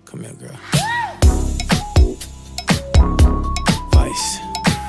Come here, girl. Vice.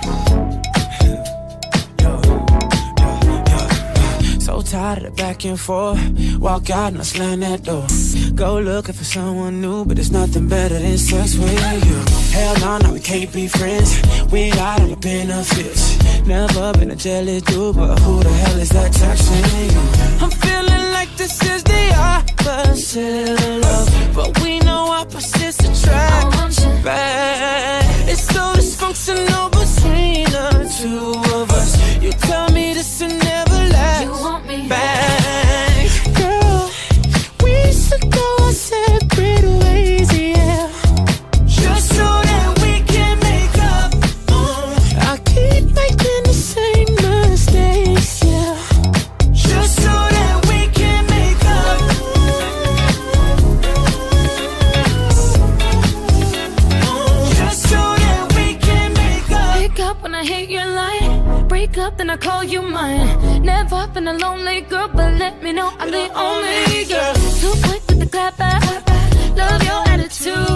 So tired of the back and forth. Walk out and I slam that door. Go looking for someone new, but there's nothing better than sex with you. Hell no, we can't be friends. We ain't got all the benefits. Never been a jealous dude, but who the hell is that texting you? I'm feeling like this is the opposite of love, but we know opposites attract. I want you back. It's so dysfunctional between the two of us. You tell me this will never last. You want me back, girl. We should go our separate ways, yeah. Just so that we can make up. I keep making the same mistakes, yeah. Just so that we can make up. Just so that we can make up. Pick up when I hit your line. Break up, then I call you mine. Never been a lonely girl, but let me know I'm the only girl. Too quick with the clap back. Love your attitude.